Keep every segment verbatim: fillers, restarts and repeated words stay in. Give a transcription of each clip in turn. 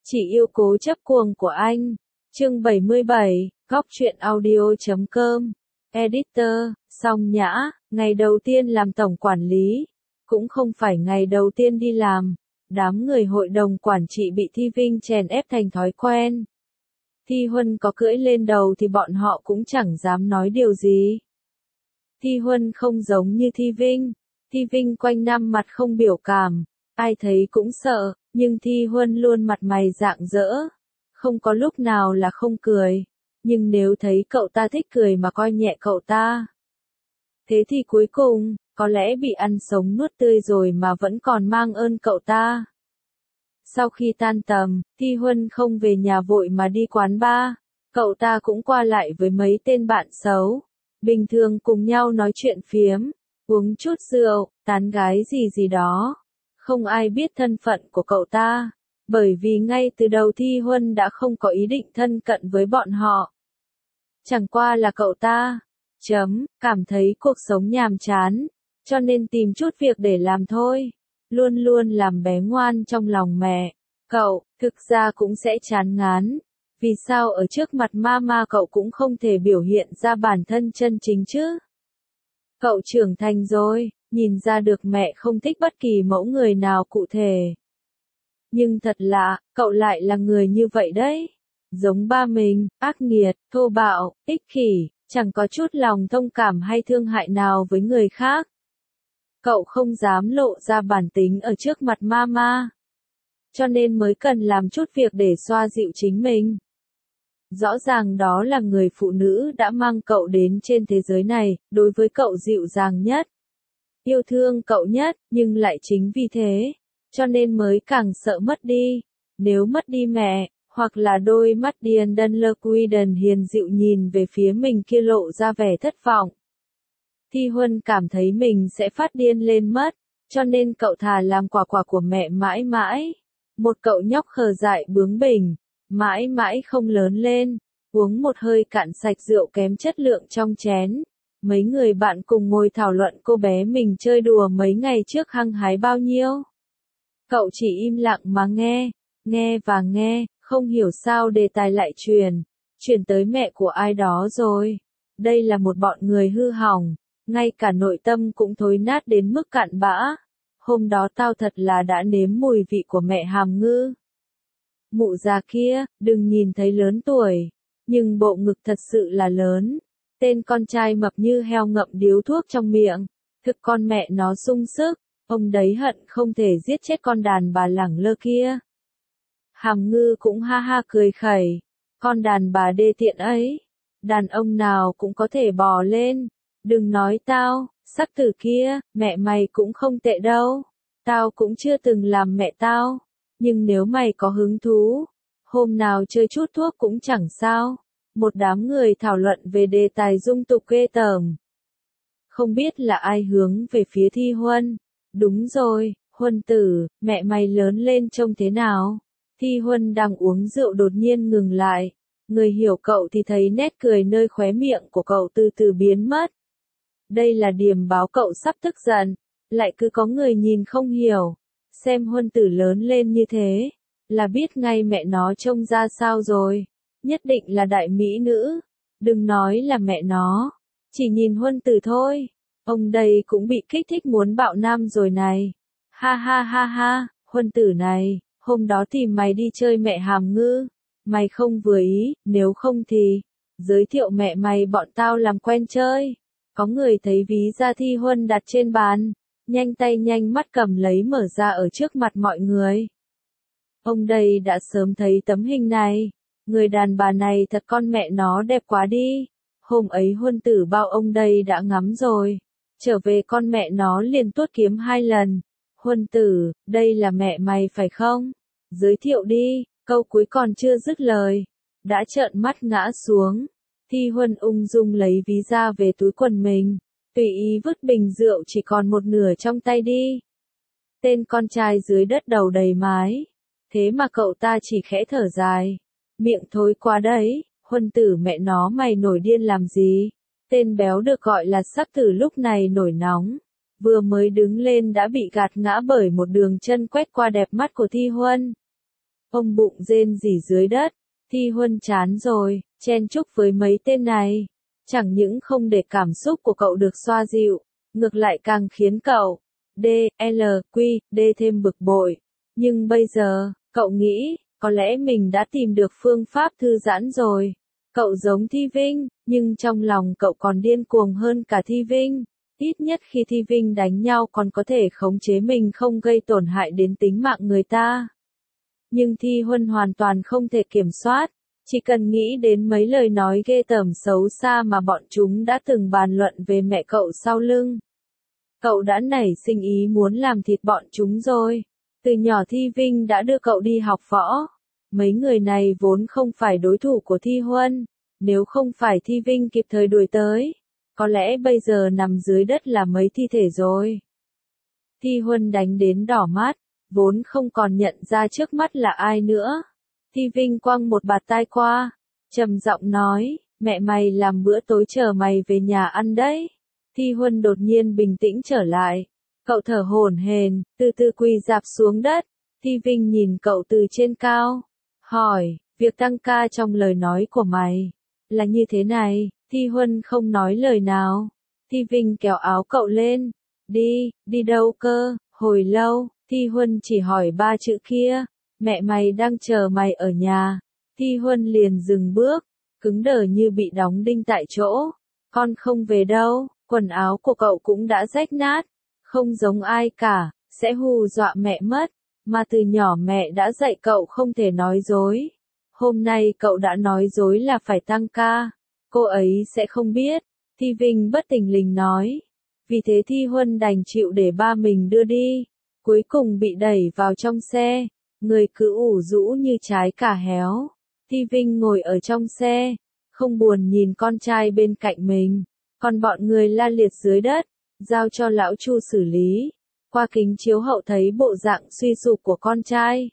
Chỉ yêu cố chấp cuồng của anh. Chương bảy mươi bảy, góc truyện audio chấm com. Editor, Song Nhã, ngày đầu tiên làm tổng quản lý. Cũng không phải ngày đầu tiên đi làm. Đám người hội đồng quản trị bị Thi Vinh chèn ép thành thói quen. Thi Huân có cưỡi lên đầu thì bọn họ cũng chẳng dám nói điều gì. Thi Huân không giống như Thi Vinh. Thi Vinh quanh năm mặt không biểu cảm. Ai thấy cũng sợ, nhưng Thi Huân luôn mặt mày rạng rỡ. Không có lúc nào là không cười. Nhưng nếu thấy cậu ta thích cười mà coi nhẹ cậu ta. Thế thì cuối cùng, có lẽ bị ăn sống nuốt tươi rồi mà vẫn còn mang ơn cậu ta. Sau khi tan tầm, Thi Huân không về nhà vội mà đi quán bar. Cậu ta cũng qua lại với mấy tên bạn xấu. Bình thường cùng nhau nói chuyện phiếm, uống chút rượu, tán gái gì gì đó. Không ai biết thân phận của cậu ta, bởi vì ngay từ đầu Thi Huân đã không có ý định thân cận với bọn họ. Chẳng qua là cậu ta, chấm, cảm thấy cuộc sống nhàm chán, cho nên tìm chút việc để làm thôi. Luôn luôn làm bé ngoan trong lòng mẹ. Cậu, thực ra cũng sẽ chán ngán. Vì sao ở trước mặt mama cậu cũng không thể biểu hiện ra bản thân chân chính chứ? Cậu trưởng thành rồi, nhìn ra được mẹ không thích bất kỳ mẫu người nào cụ thể. Nhưng thật lạ, cậu lại là người như vậy đấy. Giống ba mình, ác nghiệt, thô bạo, ích kỷ, chẳng có chút lòng thông cảm hay thương hại nào với người khác. Cậu không dám lộ ra bản tính ở trước mặt mama. Cho nên mới cần làm chút việc để xoa dịu chính mình. Rõ ràng đó là người phụ nữ đã mang cậu đến trên thế giới này, đối với cậu dịu dàng nhất. Yêu thương cậu nhất, nhưng lại chính vì thế, cho nên mới càng sợ mất đi. Nếu mất đi mẹ, hoặc là đôi mắt điên đân lơ quy đần hiền dịu nhìn về phía mình kia lộ ra vẻ thất vọng. Thi Huân cảm thấy mình sẽ phát điên lên mất, cho nên cậu thà làm quả quả của mẹ mãi mãi. Một cậu nhóc khờ dại bướng bỉnh, mãi mãi không lớn lên, uống một hơi cạn sạch rượu kém chất lượng trong chén. Mấy người bạn cùng ngồi thảo luận cô bé mình chơi đùa mấy ngày trước hăng hái bao nhiêu. Cậu chỉ im lặng mà nghe, nghe và nghe, không hiểu sao đề tài lại truyền, truyền tới mẹ của ai đó rồi. Đây là một bọn người hư hỏng, ngay cả nội tâm cũng thối nát đến mức cạn bã. Hôm đó tao thật là đã nếm mùi vị của mẹ Hàm Ngư. Mụ già kia, đừng nhìn thấy lớn tuổi, nhưng bộ ngực thật sự là lớn. Tên con trai mập như heo ngậm điếu thuốc trong miệng, thực con mẹ nó sung sức, ông đấy hận không thể giết chết con đàn bà lẳng lơ kia. Hàm Ngư cũng ha ha cười khẩy, con đàn bà đê tiện ấy, đàn ông nào cũng có thể bò lên, đừng nói tao, sắc tử kia, mẹ mày cũng không tệ đâu, tao cũng chưa từng làm mẹ tao, nhưng nếu mày có hứng thú, hôm nào chơi chút thuốc cũng chẳng sao. Một đám người thảo luận về đề tài dung tục ghê tởm. Không biết là ai hướng về phía Thi Huân. Đúng rồi, Huân tử, mẹ mày lớn lên trông thế nào? Thi Huân đang uống rượu đột nhiên ngừng lại. Người hiểu cậu thì thấy nét cười nơi khóe miệng của cậu từ từ biến mất. Đây là điềm báo cậu sắp tức giận. Lại cứ có người nhìn không hiểu. Xem Huân tử lớn lên như thế, là biết ngay mẹ nó trông ra sao rồi. Nhất định là đại mỹ nữ. Đừng nói là mẹ nó. Chỉ nhìn Huân tử thôi. Ông đây cũng bị kích thích muốn bạo nam rồi này. Ha ha ha ha, Huân tử này, hôm đó tìm mày đi chơi mẹ Hàm Ngư. Mày không vừa ý, nếu không thì, giới thiệu mẹ mày bọn tao làm quen chơi. Có người thấy ví da Thi Huân đặt trên bàn. Nhanh tay nhanh mắt cầm lấy mở ra ở trước mặt mọi người. Ông đây đã sớm thấy tấm hình này. Người đàn bà này thật con mẹ nó đẹp quá đi. Hôm ấy Huân tử bao ông đây đã ngắm rồi. Trở về con mẹ nó liền tuốt kiếm hai lần. Huân tử, đây là mẹ mày phải không? Giới thiệu đi, câu cuối còn chưa dứt lời. Đã trợn mắt ngã xuống. Thi Huân ung dung lấy ví ra về túi quần mình. Tùy ý vứt bình rượu chỉ còn một nửa trong tay đi. Tên con trai dưới đất đầu đầy mái. Thế mà cậu ta chỉ khẽ thở dài. Miệng thối quá đấy, Huân tử mẹ nó mày nổi điên làm gì? Tên béo được gọi là sắc tử lúc này nổi nóng. Vừa mới đứng lên đã bị gạt ngã bởi một đường chân quét qua đẹp mắt của Thi Huân. ôm bụng rên rỉ dưới đất. Thi Huân chán rồi, chen chúc với mấy tên này. Chẳng những không để cảm xúc của cậu được xoa dịu, ngược lại càng khiến cậu, D, L, Q, D thêm bực bội. Nhưng bây giờ, cậu nghĩ, có lẽ mình đã tìm được phương pháp thư giãn rồi. Cậu giống Thi Vinh, nhưng trong lòng cậu còn điên cuồng hơn cả Thi Vinh. Ít nhất khi Thi Vinh đánh nhau còn có thể khống chế mình không gây tổn hại đến tính mạng người ta. Nhưng Thi Huân hoàn toàn không thể kiểm soát. Chỉ cần nghĩ đến mấy lời nói ghê tởm xấu xa mà bọn chúng đã từng bàn luận về mẹ cậu sau lưng. Cậu đã nảy sinh ý muốn làm thịt bọn chúng rồi. Từ nhỏ Thi Vinh đã đưa cậu đi học võ. Mấy người này vốn không phải đối thủ của Thi Huân. Nếu không phải Thi Vinh kịp thời đuổi tới, có lẽ bây giờ nằm dưới đất là mấy thi thể rồi. Thi Huân đánh đến đỏ mắt, vốn không còn nhận ra trước mắt là ai nữa. Thi Vinh quăng một bạt tai qua, trầm giọng nói, mẹ mày làm bữa tối chờ mày về nhà ăn đấy. Thi Huân đột nhiên bình tĩnh trở lại. Cậu thở hổn hển, từ từ quỳ rạp xuống đất. Thi Vinh nhìn cậu từ trên cao, hỏi, việc tăng ca trong lời nói của mày là như thế này. Thi Huân không nói lời nào. Thi Vinh kéo áo cậu lên. Đi, đi đâu cơ? Hồi lâu, Thi Huân chỉ hỏi ba chữ kia. Mẹ mày đang chờ mày ở nhà. Thi Huân liền dừng bước, cứng đờ như bị đóng đinh tại chỗ. Con không về đâu, quần áo của cậu cũng đã rách nát. Không giống ai cả, sẽ hù dọa mẹ mất. Mà từ nhỏ mẹ đã dạy cậu không thể nói dối. Hôm nay cậu đã nói dối là phải tăng ca. Cô ấy sẽ không biết. Thi Vinh bất thình lình nói. Vì thế Thi Huân đành chịu để ba mình đưa đi. Cuối cùng bị đẩy vào trong xe. Người cứ ủ rũ như trái cà héo. Thi Vinh ngồi ở trong xe, không buồn nhìn con trai bên cạnh mình. Còn bọn người la liệt dưới đất, giao cho lão Chu xử lý. Qua kính chiếu hậu thấy bộ dạng suy sụp của con trai.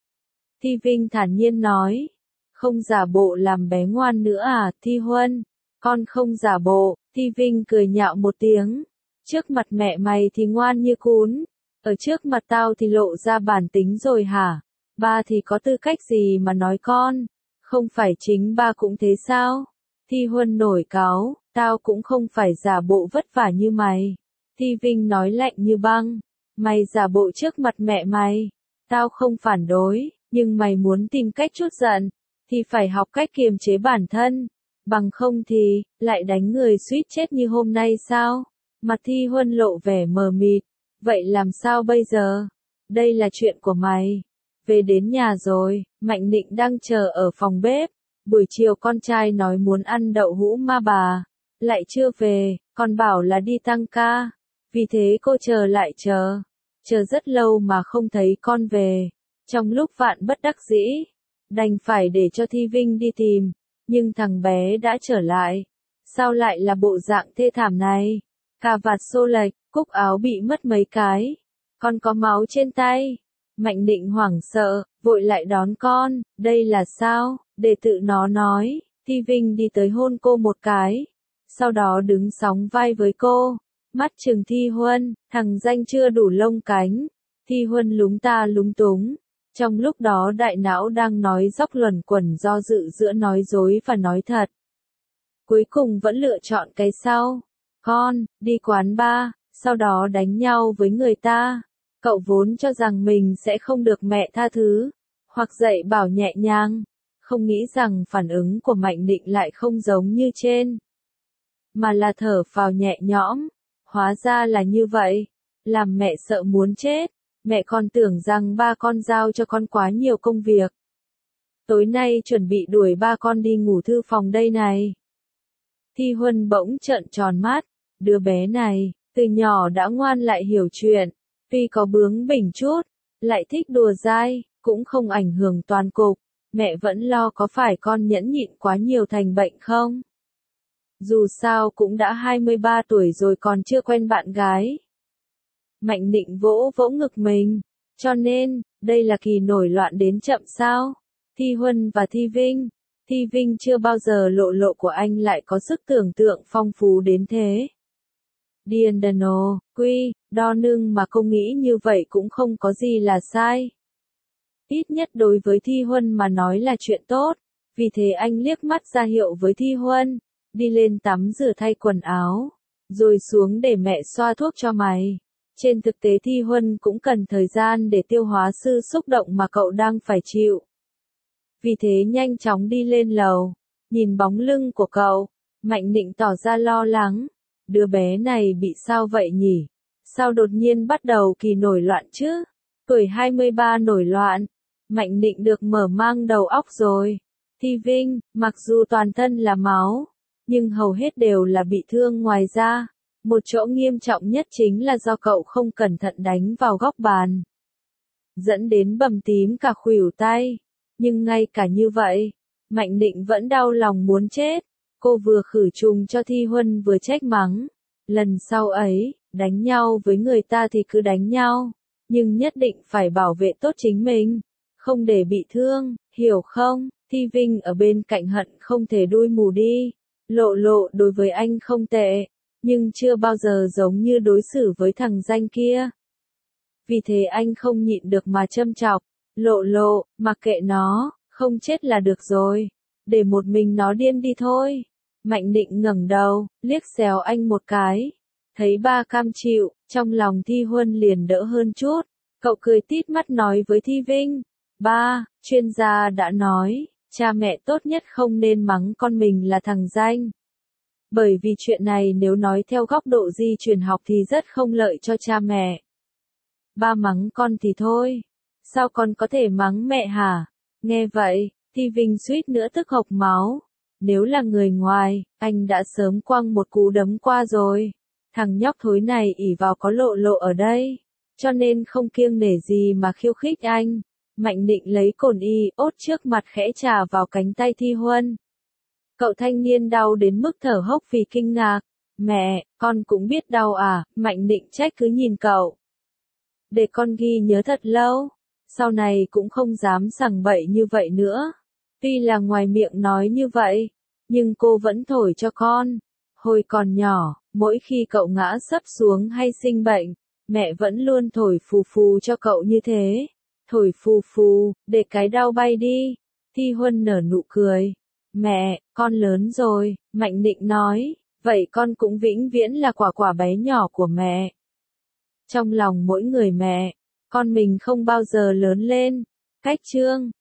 Thi Vinh thản nhiên nói. Không giả bộ làm bé ngoan nữa à, Thi Huân? Con không giả bộ. Thi Vinh cười nhạo một tiếng. Trước mặt mẹ mày thì ngoan như cún. Ở trước mặt tao thì lộ ra bản tính rồi hả? Ba thì có tư cách gì mà nói con? Không phải chính ba cũng thế sao? Thi Huân nổi cáu, tao cũng không phải giả bộ vất vả như mày. Thi Vinh nói lạnh như băng. Mày giả bộ trước mặt mẹ mày. Tao không phản đối, nhưng mày muốn tìm cách trút giận, thì phải học cách kiềm chế bản thân. Bằng không thì, lại đánh người suýt chết như hôm nay sao? Mặt Thi Huân lộ vẻ mờ mịt. Vậy làm sao bây giờ? Đây là chuyện của mày. Về đến nhà rồi, Mạnh Nịnh đang chờ ở phòng bếp. Buổi chiều con trai nói muốn ăn đậu hũ ma bà. Lại chưa về, còn bảo là đi tăng ca. Vì thế cô chờ lại chờ. Chờ rất lâu mà không thấy con về. Trong lúc vạn bất đắc dĩ, đành phải để cho Thi Vinh đi tìm. Nhưng thằng bé đã trở lại. Sao lại là bộ dạng thê thảm này? Cà vạt xô lệch, cúc áo bị mất mấy cái. Con có máu trên tay. Mạnh Định hoảng sợ, vội lại đón con. Đây là sao? Để tự nó nói. Thi Vinh đi tới hôn cô một cái. Sau đó đứng sóng vai với cô. Mắt trừng Thi Huân, thằng danh chưa đủ lông cánh. Thi Huân lúng ta lúng túng. Trong lúc đó đại não đang nói dóc luẩn quẩn do dự giữa nói dối và nói thật. Cuối cùng vẫn lựa chọn cái sau. Con, đi quán bar, sau đó đánh nhau với người ta. Cậu vốn cho rằng mình sẽ không được mẹ tha thứ, hoặc dạy bảo nhẹ nhàng. Không nghĩ rằng phản ứng của Mạnh Định lại không giống như trên. Mà là thở phào nhẹ nhõm. Hóa ra là như vậy. Làm mẹ sợ muốn chết. Mẹ còn tưởng rằng ba con giao cho con quá nhiều công việc. Tối nay chuẩn bị đuổi ba con đi ngủ thư phòng đây này. Thi Huân bỗng trợn tròn mắt. Đứa bé này, từ nhỏ đã ngoan lại hiểu chuyện. Tuy có bướng bỉnh chút, lại thích đùa dai, cũng không ảnh hưởng toàn cục. Mẹ vẫn lo có phải con nhẫn nhịn quá nhiều thành bệnh không? Dù sao cũng đã hai mươi ba tuổi rồi còn chưa quen bạn gái. Mạnh Định vỗ vỗ ngực mình. Cho nên, đây là kỳ nổi loạn đến chậm sao? Thi Huân và Thi Vinh. Thi Vinh chưa bao giờ lộ lộ của anh lại có sức tưởng tượng phong phú đến thế. Diendano, quy, đo nưng mà cô nghĩ như vậy cũng không có gì là sai. Ít nhất đối với Thi Huân mà nói là chuyện tốt. Vì thế anh liếc mắt ra hiệu với Thi Huân, đi lên tắm rửa thay quần áo, rồi xuống để mẹ xoa thuốc cho mày. Trên thực tế Thi Huân cũng cần thời gian để tiêu hóa sự xúc động mà cậu đang phải chịu. Vì thế nhanh chóng đi lên lầu, nhìn bóng lưng của cậu, Mạnh Nịnh tỏ ra lo lắng. Đứa bé này bị sao vậy nhỉ? Sao đột nhiên bắt đầu kỳ nổi loạn chứ? Tuổi hai mươi ba nổi loạn. Mạnh Nịnh được mở mang đầu óc rồi. Thi Vinh, mặc dù toàn thân là máu, nhưng hầu hết đều là bị thương ngoài da. Một chỗ nghiêm trọng nhất chính là do cậu không cẩn thận đánh vào góc bàn, dẫn đến bầm tím cả khuỷu tay. Nhưng ngay cả như vậy, Mạnh Nịnh vẫn đau lòng muốn chết. Cô vừa khử trùng cho Thi Huân vừa trách mắng. Lần sau ấy, đánh nhau với người ta thì cứ đánh nhau, nhưng nhất định phải bảo vệ tốt chính mình, không để bị thương, hiểu không? Thi Vinh ở bên cạnh hận không thể đuôi mù đi. Lộ Lộ đối với anh không tệ, nhưng chưa bao giờ giống như đối xử với thằng danh kia. Vì thế anh không nhịn được mà châm chọc. Lộ Lộ, mặc kệ nó, không chết là được rồi. Để một mình nó điên đi thôi. Mạnh Nịnh ngẩng đầu, liếc xéo anh một cái. Thấy ba cam chịu, trong lòng Thi Huân liền đỡ hơn chút. Cậu cười tít mắt nói với Thi Vinh. Ba, chuyên gia đã nói, cha mẹ tốt nhất không nên mắng con mình là thằng danh. Bởi vì chuyện này nếu nói theo góc độ di truyền học thì rất không lợi cho cha mẹ. Ba mắng con thì thôi. Sao con có thể mắng mẹ hả? Nghe vậy, Thi Vinh suýt nữa tức hộc máu. Nếu là người ngoài, anh đã sớm quăng một cú đấm qua rồi. Thằng nhóc thối này ỷ vào có Lộ Lộ ở đây, cho nên không kiêng nể gì mà khiêu khích anh. Mạnh Nịnh lấy cồn y ốt trước mặt khẽ chà vào cánh tay Thi Huân. Cậu thanh niên đau đến mức thở hốc vì kinh ngạc. Mẹ, con cũng biết đau à? Mạnh Nịnh trách cứ nhìn cậu. Để con ghi nhớ thật lâu, sau này cũng không dám sằng bậy như vậy nữa. Tuy là ngoài miệng nói như vậy, nhưng cô vẫn thổi cho con. Hồi còn nhỏ, mỗi khi cậu ngã sấp xuống hay sinh bệnh, mẹ vẫn luôn thổi phù phù cho cậu như thế. Thổi phù phù, để cái đau bay đi. Thi Huân nở nụ cười. Mẹ, con lớn rồi, Mạnh Nịnh nói, vậy con cũng vĩnh viễn là quả quả bé nhỏ của mẹ. Trong lòng mỗi người mẹ, con mình không bao giờ lớn lên. Cách chương